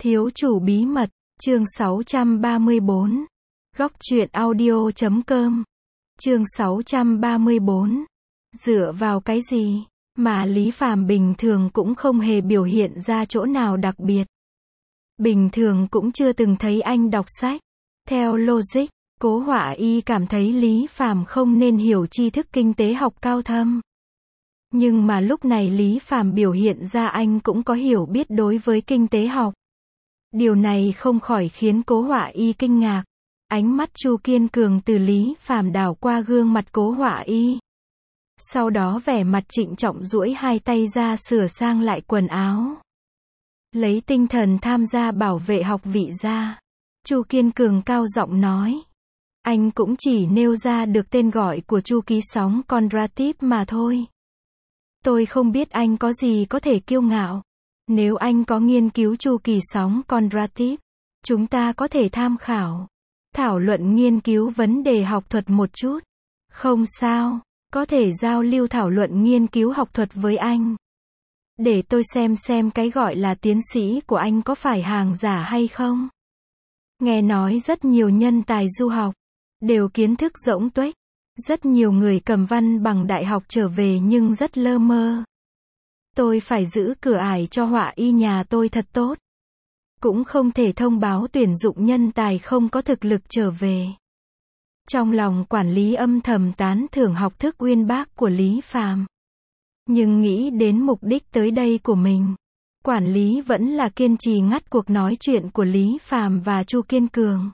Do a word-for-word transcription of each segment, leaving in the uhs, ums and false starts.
Thiếu chủ bí mật, chương sáu trăm ba mươi bốn. Góc truyện audio chấm com. Chương sáu trăm ba mươi bốn. Dựa vào cái gì mà Lý Phàm bình thường cũng không hề biểu hiện ra chỗ nào đặc biệt. Bình thường cũng chưa từng thấy anh đọc sách. Theo logic, Cố Họa Y cảm thấy Lý Phàm không nên hiểu tri thức kinh tế học cao thâm. Nhưng mà lúc này Lý Phàm biểu hiện ra anh cũng có hiểu biết đối với kinh tế học. Điều này không khỏi khiến Cố Họa Y kinh ngạc. Ánh mắt Chu Kiên Cường từ Lý Phàm đảo qua gương mặt Cố Họa Y. Sau đó vẻ mặt trịnh trọng duỗi hai tay ra sửa sang lại quần áo. Lấy tinh thần tham gia bảo vệ học vị ra. Chu Kiên Cường cao giọng nói. Anh cũng chỉ nêu ra được tên gọi của chu ký sóng Condrativ mà thôi. Tôi không biết anh có gì có thể kiêu ngạo. Nếu anh có nghiên cứu chu kỳ sóng Condrativ, chúng ta có thể tham khảo, thảo luận nghiên cứu vấn đề học thuật một chút. Không sao, có thể giao lưu thảo luận nghiên cứu học thuật với anh. Để tôi xem xem cái gọi là tiến sĩ của anh có phải hàng giả hay không. Nghe nói rất nhiều nhân tài du học, đều kiến thức rỗng tuếch. Rất nhiều người cầm văn bằng đại học trở về nhưng rất lơ mơ. Tôi phải giữ cửa ải cho Họa Y nhà tôi thật tốt. Cũng không thể thông báo tuyển dụng nhân tài không có thực lực trở về. Trong lòng quản lý âm thầm tán thưởng học thức uyên bác của Lý Phàm. Nhưng nghĩ đến mục đích tới đây của mình, quản lý vẫn là kiên trì ngắt cuộc nói chuyện của Lý Phàm và Chu Kiên Cường.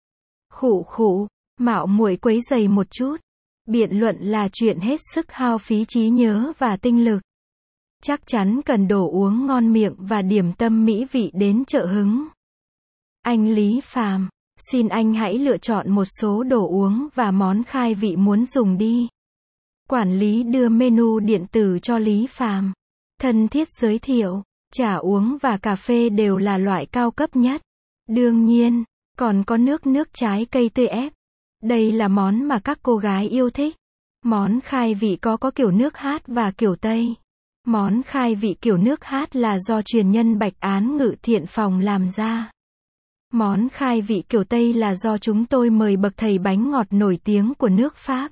Khụ khụ, mạo muội quấy rầy một chút. Biện luận là chuyện hết sức hao phí trí nhớ và tinh lực. Chắc chắn cần đồ uống ngon miệng và điểm tâm mỹ vị đến trợ hứng. Anh Lý Phàm, xin anh hãy lựa chọn một số đồ uống và món khai vị muốn dùng đi. Quản lý đưa menu điện tử cho Lý Phàm. Thân thiết giới thiệu, trà uống và cà phê đều là loại cao cấp nhất. Đương nhiên, còn có nước nước trái cây tươi ép. Đây là món mà các cô gái yêu thích. Món khai vị có có kiểu nước hát và kiểu Tây. Món khai vị kiểu nước hát là do truyền nhân Bạch Án Ngự Thiện Phòng làm ra. Món khai vị kiểu Tây là do chúng tôi mời bậc thầy bánh ngọt nổi tiếng của nước Pháp.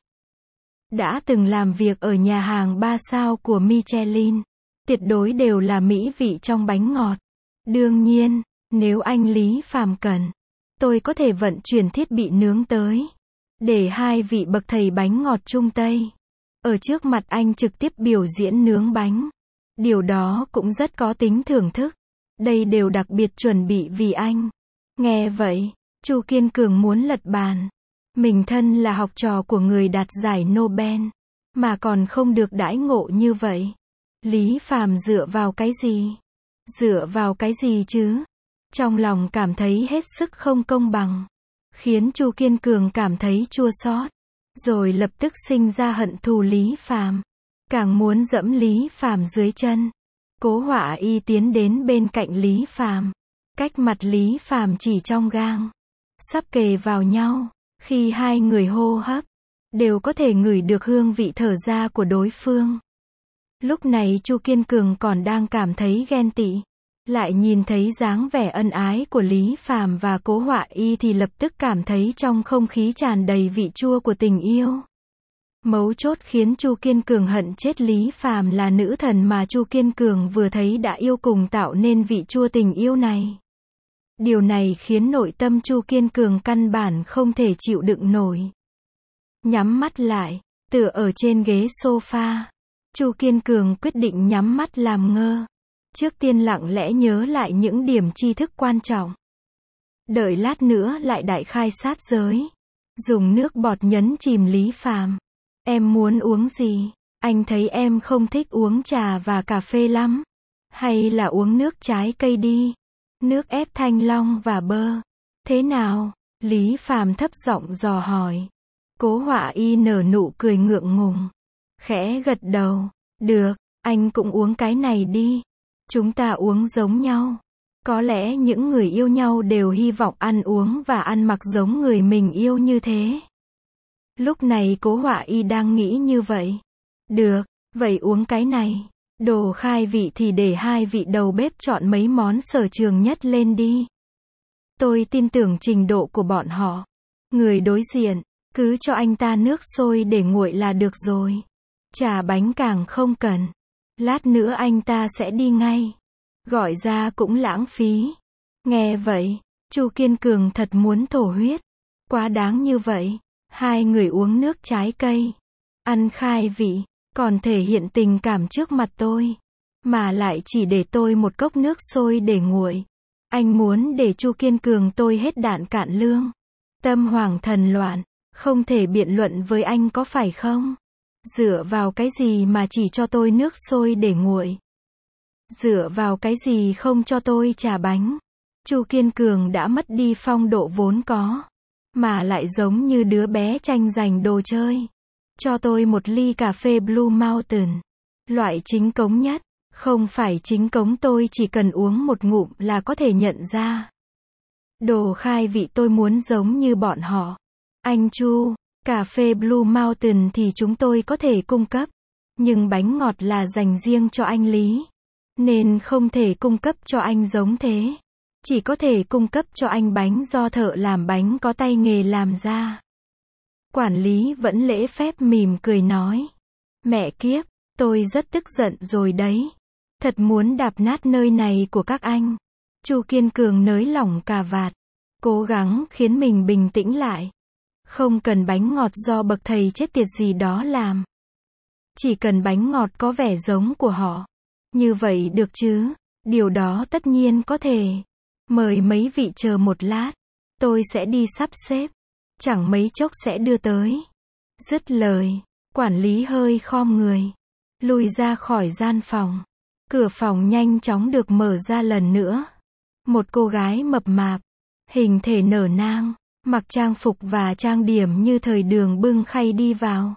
Đã từng làm việc ở nhà hàng ba sao của Michelin. Tuyệt đối đều là mỹ vị trong bánh ngọt. Đương nhiên, nếu anh Lý Phàm cần, tôi có thể vận chuyển thiết bị nướng tới. Để hai vị bậc thầy bánh ngọt Trung Tây ở trước mặt anh trực tiếp biểu diễn nướng bánh. Điều đó cũng rất có tính thưởng thức. Đây đều đặc biệt chuẩn bị vì anh. Nghe vậy, Chu Kiên Cường muốn lật bàn. Mình thân là học trò của người đạt giải Nobel, mà còn không được đãi ngộ như vậy. Lý Phàm dựa vào cái gì? Dựa vào cái gì chứ? Trong lòng cảm thấy hết sức không công bằng. Khiến Chu Kiên Cường cảm thấy chua xót. Rồi lập tức sinh ra hận thù Lý Phàm. Càng muốn dẫm Lý Phàm dưới chân. Cố Họa Y tiến đến bên cạnh Lý Phàm. Cách mặt Lý Phàm chỉ trong gang. Sắp kề vào nhau. Khi hai người hô hấp, đều có thể ngửi được hương vị thở ra của đối phương. Lúc này Chu Kiên Cường còn đang cảm thấy ghen tị. Lại nhìn thấy dáng vẻ ân ái của Lý Phàm và Cố Họa Y thì lập tức cảm thấy trong không khí tràn đầy vị chua của tình yêu. Mấu chốt khiến Chu Kiên Cường hận chết Lý Phàm là nữ thần mà Chu Kiên Cường vừa thấy đã yêu cùng tạo nên vị chua tình yêu này. Điều này khiến nội tâm Chu Kiên Cường căn bản không thể chịu đựng nổi. Nhắm mắt lại, tựa ở trên ghế sofa. Chu Kiên Cường quyết định nhắm mắt làm ngơ. Trước tiên lặng lẽ nhớ lại những điểm tri thức quan trọng. Đợi lát nữa lại đại khai sát giới. Dùng nước bọt nhấn chìm Lý Phàm. Em muốn uống gì? Anh thấy em không thích uống trà và cà phê lắm. Hay là uống nước trái cây đi. Nước ép thanh long và bơ. Thế nào? Lý Phàm thấp giọng dò hỏi. Cố Họa Y nở nụ cười ngượng ngùng. Khẽ gật đầu. Được, anh cũng uống cái này đi. Chúng ta uống giống nhau. Có lẽ những người yêu nhau đều hy vọng ăn uống và ăn mặc giống người mình yêu như thế. Lúc này Cố Họa Y đang nghĩ như vậy. Được, vậy uống cái này. Đồ khai vị thì để hai vị đầu bếp chọn mấy món sở trường nhất lên đi. Tôi tin tưởng trình độ của bọn họ. Người đối diện, cứ cho anh ta nước sôi để nguội là được rồi. Chả bánh càng không cần. Lát nữa anh ta sẽ đi ngay. Gọi ra cũng lãng phí. Nghe vậy, Chu Kiên Cường thật muốn thổ huyết. Quá đáng như vậy. Hai người uống nước trái cây, ăn khai vị, còn thể hiện tình cảm trước mặt tôi. Mà lại chỉ để tôi một cốc nước sôi để nguội. Anh muốn để Chu Kiên Cường tôi hết đạn cạn lương. Tâm hoảng thần loạn, không thể biện luận với anh có phải không? Dựa vào cái gì mà chỉ cho tôi nước sôi để nguội? Dựa vào cái gì không cho tôi trà bánh? Chu Kiên Cường đã mất đi phong độ vốn có. Mà lại giống như đứa bé tranh giành đồ chơi. Cho tôi một ly cà phê Blue Mountain. Loại chính cống nhất. Không phải chính cống, tôi chỉ cần uống một ngụm là có thể nhận ra. Đồ khai vị tôi muốn giống như bọn họ. Anh Chu, cà phê Blue Mountain thì chúng tôi có thể cung cấp. Nhưng bánh ngọt là dành riêng cho anh Lý. Nên không thể cung cấp cho anh giống thế. Chỉ có thể cung cấp cho anh bánh do thợ làm bánh có tay nghề làm ra. Quản lý vẫn lễ phép mỉm cười nói. Mẹ kiếp, tôi rất tức giận rồi đấy. Thật muốn đạp nát nơi này của các anh. Chu Kiên Cường nới lỏng cà vạt. Cố gắng khiến mình bình tĩnh lại. Không cần bánh ngọt do bậc thầy chết tiệt gì đó làm. Chỉ cần bánh ngọt có vẻ giống của họ. Như vậy được chứ? Điều đó tất nhiên có thể. Mời mấy vị chờ một lát. Tôi sẽ đi sắp xếp. Chẳng mấy chốc sẽ đưa tới. Dứt lời, quản lý hơi khom người. Lùi ra khỏi gian phòng. Cửa phòng nhanh chóng được mở ra lần nữa. Một cô gái mập mạp. Hình thể nở nang. Mặc trang phục và trang điểm như thời Đường bưng khay đi vào.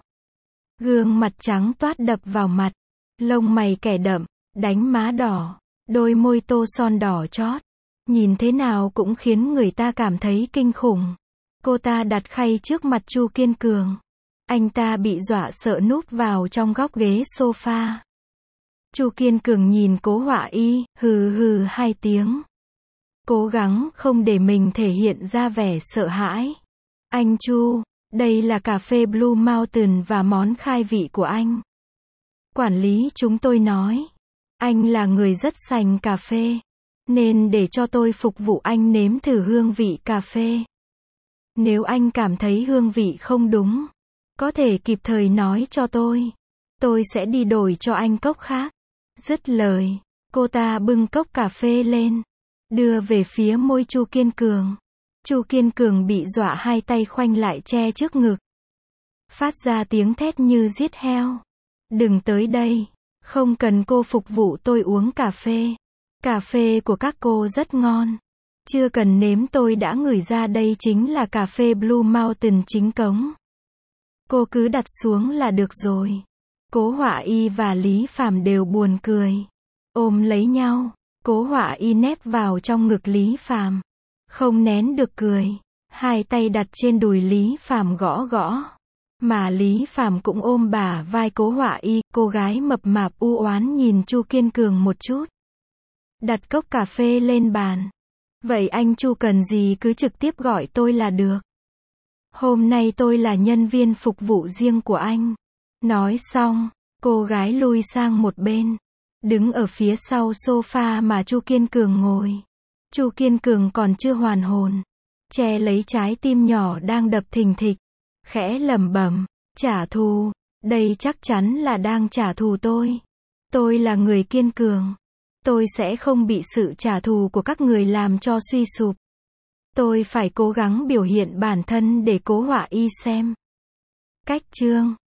Gương mặt trắng toát đập vào mặt. Lông mày kẻ đậm. Đánh má đỏ. Đôi môi tô son đỏ chót. Nhìn thế nào cũng khiến người ta cảm thấy kinh khủng. Cô ta đặt khay trước mặt Chu Kiên Cường. Anh ta bị dọa sợ núp vào trong góc ghế sofa. Chu Kiên Cường nhìn Cố Họa Y, hừ hừ hai tiếng. Cố gắng không để mình thể hiện ra vẻ sợ hãi. Anh Chu, đây là cà phê Blue Mountain và món khai vị của anh. Quản lý chúng tôi nói. Anh là người rất sành cà phê. Nên để cho tôi phục vụ anh nếm thử hương vị cà phê. Nếu anh cảm thấy hương vị không đúng, có thể kịp thời nói cho tôi. Tôi sẽ đi đổi cho anh cốc khác. Dứt lời, cô ta bưng cốc cà phê lên, đưa về phía môi Chu Kiên Cường. Chu Kiên Cường bị dọa hai tay khoanh lại che trước ngực. Phát ra tiếng thét như giết heo. Đừng tới đây, không cần cô phục vụ tôi uống cà phê. Cà phê của các cô rất ngon. Chưa cần nếm tôi đã ngửi ra đây chính là cà phê Blue Mountain chính cống. Cô cứ đặt xuống là được rồi. Cố Họa Y và Lý Phàm đều buồn cười. Ôm lấy nhau. Cố Họa Y nép vào trong ngực Lý Phàm. Không nén được cười. Hai tay đặt trên đùi Lý Phàm gõ gõ. Mà Lý Phàm cũng ôm bả vai Cố Họa Y. Cô gái mập mạp u oán nhìn Chu Kiên Cường một chút. Đặt cốc cà phê lên bàn. Vậy anh Chu cần gì cứ trực tiếp gọi tôi là được. Hôm nay tôi là nhân viên phục vụ riêng của anh. Nói xong, cô gái lui sang một bên. Đứng ở phía sau sofa mà Chu Kiên Cường ngồi. Chu Kiên Cường còn chưa hoàn hồn. Che lấy trái tim nhỏ đang đập thình thịch. Khẽ lẩm bẩm, trả thù. Đây chắc chắn là đang trả thù tôi. Tôi là người kiên cường. Tôi sẽ không bị sự trả thù của các người làm cho suy sụp. Tôi phải cố gắng biểu hiện bản thân để Cố Họa Y xem. Cách chương